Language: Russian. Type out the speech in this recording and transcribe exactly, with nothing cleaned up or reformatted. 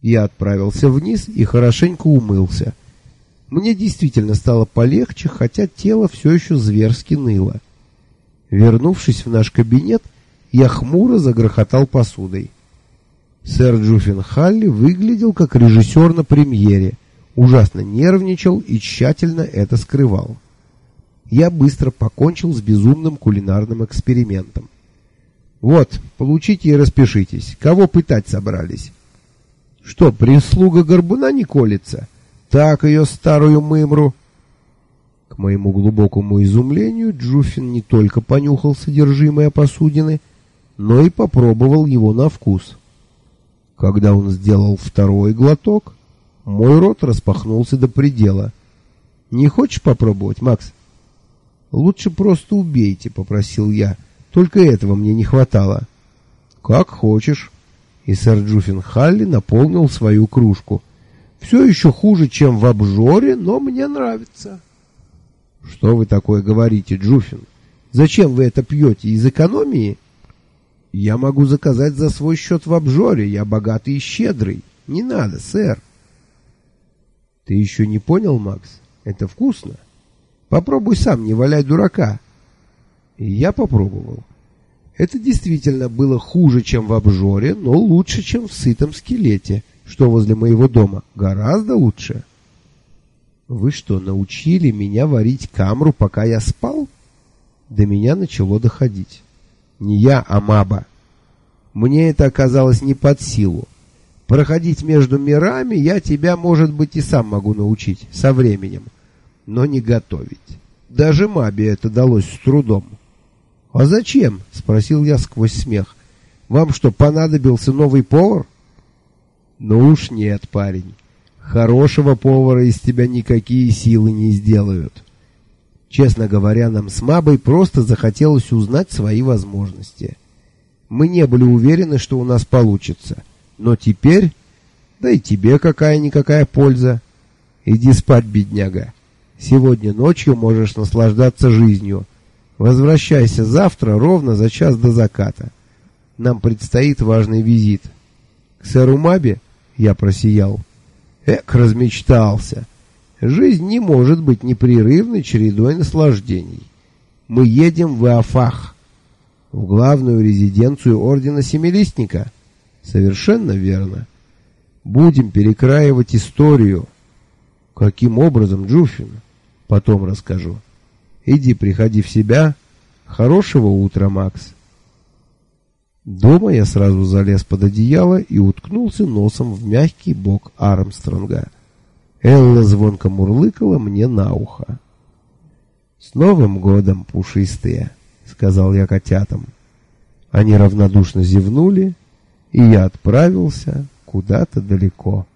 Я отправился вниз и хорошенько умылся. Мне действительно стало полегче, хотя тело все еще зверски ныло. Вернувшись в наш кабинет, я хмуро загрохотал посудой. Сэр Джуффин Халли выглядел как режиссер на премьере, ужасно нервничал и тщательно это скрывал. Я быстро покончил с безумным кулинарным экспериментом. «Вот, получите и распишитесь. Кого пытать собрались?» «Что, прислуга горбуна не колется? Так ее старую мымру!» К моему глубокому изумлению Джуффин не только понюхал содержимое посудины, но и попробовал его на вкус. Когда он сделал второй глоток, мой рот распахнулся до предела. «Не хочешь попробовать, Макс?» «Лучше просто убейте», — попросил я. «Только этого мне не хватало». «Как хочешь». И сэр Джуффин Халли наполнил свою кружку. «Все еще хуже, чем в обжоре, но мне нравится». «Что вы такое говорите, Джуффин? Зачем вы это пьете? Из экономии?» «Я могу заказать за свой счет в обжоре. Я богатый и щедрый. Не надо, сэр». «Ты еще не понял, Макс? Это вкусно. Попробуй сам, не валяй дурака». И я попробовал. Это действительно было хуже, чем в обжоре, но лучше, чем в сытом скелете, что возле моего дома. Гораздо лучше. «Вы что, научили меня варить камру, пока я спал?» До меня начало доходить. Не я, а Маба. Мне это оказалось не под силу. Проходить между мирами я тебя, может быть, и сам могу научить со временем, но не готовить. Даже Мабе это далось с трудом. «А зачем?» — спросил я сквозь смех. «Вам что, понадобился новый повар?» «Ну уж нет, парень. Хорошего повара из тебя никакие силы не сделают». Честно говоря, нам с Мабой просто захотелось узнать свои возможности. Мы не были уверены, что у нас получится. Но теперь, да и тебе какая-никакая польза. Иди спать, бедняга. Сегодня ночью можешь наслаждаться жизнью. Возвращайся завтра ровно за час до заката. Нам предстоит важный визит. К сэру Мабе? Я просиял. Эк, размечтался. Жизнь не может быть непрерывной чередой наслаждений. Мы едем в Иофах, в главную резиденцию Ордена Семилистника. Совершенно верно. Будем перекраивать историю. Каким образом, Джуффин? Потом расскажу. Иди, приходи в себя. Хорошего утра, Макс. Дома я сразу залез под одеяло и уткнулся носом в мягкий бок Армстронга. Элла звонко мурлыкала мне на ухо. «С Новым годом, пушистые!» — сказал я котятам. Они равнодушно зевнули, и я отправился куда-то далеко.